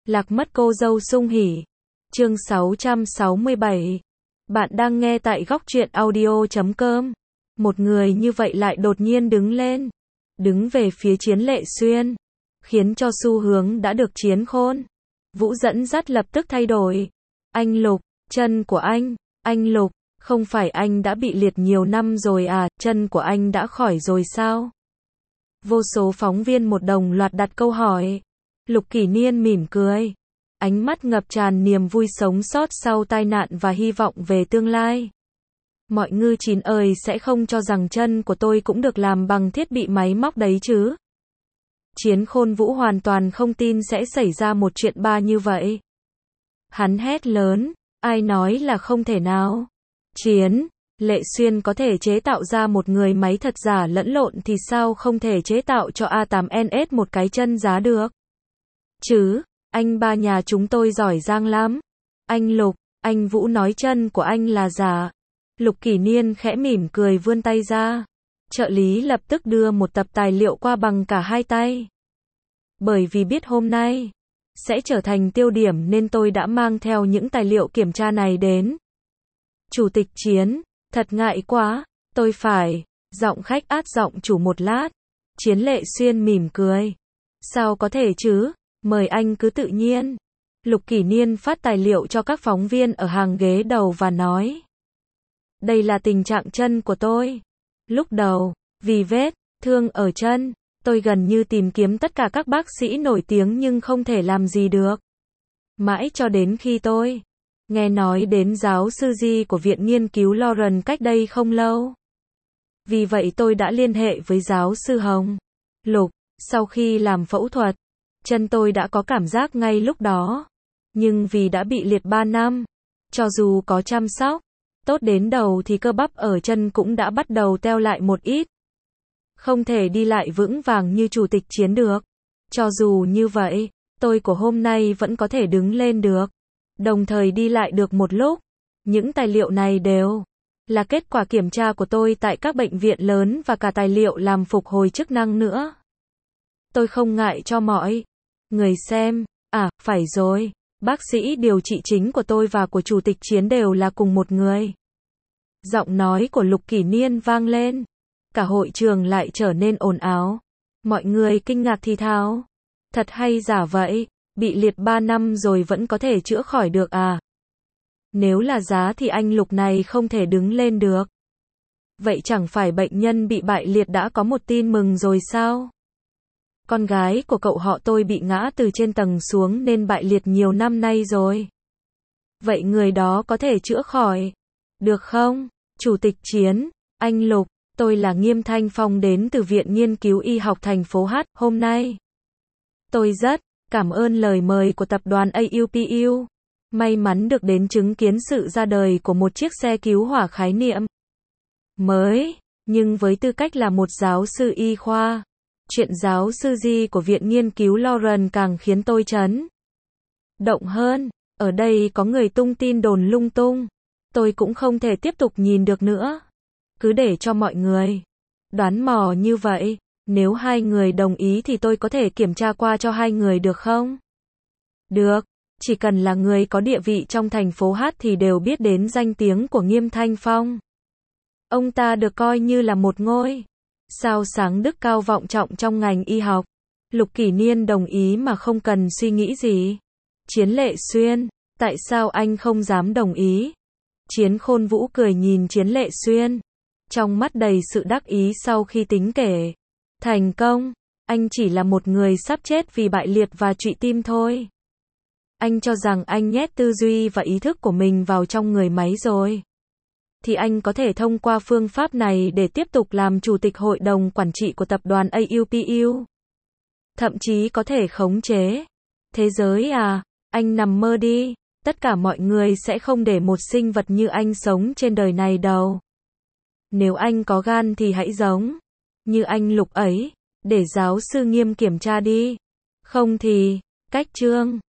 Lạc mất cô dâu sung hỉ. Chương 667. Bạn đang nghe tại góc truyện audio.com. Một người như vậy lại đột nhiên đứng lên, đứng về phía Chiến Lệ Xuyên, khiến cho xu hướng đã được Chiến Khôn Vũ dẫn dắt lập tức thay đổi. Anh Lục, chân của anh Lục, không phải anh đã bị liệt nhiều năm rồi à, chân của anh đã khỏi rồi sao? Vô số phóng viên một đồng loạt đặt câu hỏi. Lục Kỷ Niên mỉm cười, ánh mắt ngập tràn niềm vui sống sót sau tai nạn và hy vọng về tương lai. Mọi ngư chín ơi, sẽ không cho rằng chân của tôi cũng được làm bằng thiết bị máy móc đấy chứ? Chiến Khôn Vũ hoàn toàn không tin sẽ xảy ra một chuyện ba như vậy. Hắn hét lớn, ai nói là không thể nào? Chiến Lệ Xuyên có thể chế tạo ra một người máy thật giả lẫn lộn thì sao không thể chế tạo cho A8NS một cái chân giá được? Chứ, anh ba nhà chúng tôi giỏi giang lắm. Anh Lục, anh Vũ nói chân của anh là giả. Lục Kỷ Niên khẽ mỉm cười vươn tay ra. Trợ lý lập tức đưa một tập tài liệu qua bằng cả hai tay. Bởi vì biết hôm nay sẽ trở thành tiêu điểm nên tôi đã mang theo những tài liệu kiểm tra này đến. Chủ tịch Chiến, thật ngại quá, tôi phải. Giọng khách át giọng chủ một lát. Chiến Lệ Xuyên mỉm cười. Sao có thể chứ, mời anh cứ tự nhiên. Lục Kỷ Niên phát tài liệu cho các phóng viên ở hàng ghế đầu và nói. Đây là tình trạng chân của tôi. Lúc đầu, vì vết thương ở chân, tôi gần như tìm kiếm tất cả các bác sĩ nổi tiếng nhưng không thể làm gì được. Mãi cho đến khi tôi nghe nói đến giáo sư Di của Viện Nghiên cứu Lawrence cách đây không lâu. Vì vậy tôi đã liên hệ với giáo sư Hồng. Lục, sau khi làm phẫu thuật, chân tôi đã có cảm giác ngay lúc đó. Nhưng vì đã bị liệt 3 năm, cho dù có chăm sóc tốt đến đầu thì cơ bắp ở chân cũng đã bắt đầu teo lại một ít. Không thể đi lại vững vàng như chủ tịch Chiến được. Cho dù như vậy, tôi của hôm nay vẫn có thể đứng lên được, đồng thời đi lại được một lúc. Những tài liệu này đều là kết quả kiểm tra của tôi tại các bệnh viện lớn và cả tài liệu làm phục hồi chức năng nữa. Tôi không ngại cho mọi người xem. À, phải rồi, bác sĩ điều trị chính của tôi và của chủ tịch Chiến đều là cùng một người. Giọng nói của Lục Kỷ Niên vang lên. Cả hội trường lại trở nên ồn ào. Mọi người kinh ngạc thì thào. Thật hay giả vậy, bị liệt 3 năm rồi vẫn có thể chữa khỏi được à? Nếu là giá thì anh Lục này không thể đứng lên được. Vậy chẳng phải bệnh nhân bị bại liệt đã có một tin mừng rồi sao? Con gái của cậu họ tôi bị ngã từ trên tầng xuống nên bại liệt nhiều năm nay rồi. Vậy người đó có thể chữa khỏi được không? Chủ tịch Chiến, anh Lục, tôi là Nghiêm Thanh Phong đến từ Viện Nghiên cứu Y học thành phố H. Hôm nay, tôi rất cảm ơn lời mời của tập đoàn AUPU. May mắn được đến chứng kiến sự ra đời của một chiếc xe cứu hỏa khái niệm mới, nhưng với tư cách là một giáo sư y khoa, chuyện giáo sư Di của Viện Nghiên cứu Lawrence càng khiến tôi chấn động hơn. Ở đây có người tung tin đồn lung tung. Tôi cũng không thể tiếp tục nhìn được nữa. Cứ để cho mọi người đoán mò như vậy. Nếu hai người đồng ý thì tôi có thể kiểm tra qua cho hai người được không? Được, chỉ cần là người có địa vị trong thành phố H thì đều biết đến danh tiếng của Nghiêm Thanh Phong. Ông ta được coi như là một ngôi sao sáng đức cao vọng trọng trong ngành y học. Lục Kỷ Niên đồng ý mà không cần suy nghĩ gì. Chiến Lệ Xuyên, tại sao anh không dám đồng ý? Chiến Khôn Vũ cười nhìn Chiến Lệ Xuyên, trong mắt đầy sự đắc ý sau khi tính kể thành công. Anh chỉ là một người sắp chết vì bại liệt và trụy tim thôi. Anh cho rằng anh nhét tư duy và ý thức của mình vào trong người máy rồi, thì anh có thể thông qua phương pháp này để tiếp tục làm chủ tịch hội đồng quản trị của tập đoàn AUPU. Thậm chí có thể khống chế thế giới à? Anh nằm mơ đi. Tất cả mọi người sẽ không để một sinh vật như anh sống trên đời này đâu. Nếu anh có gan thì hãy giống như anh Lục ấy, để giáo sư Nghiêm kiểm tra đi. Không thì, cách chương.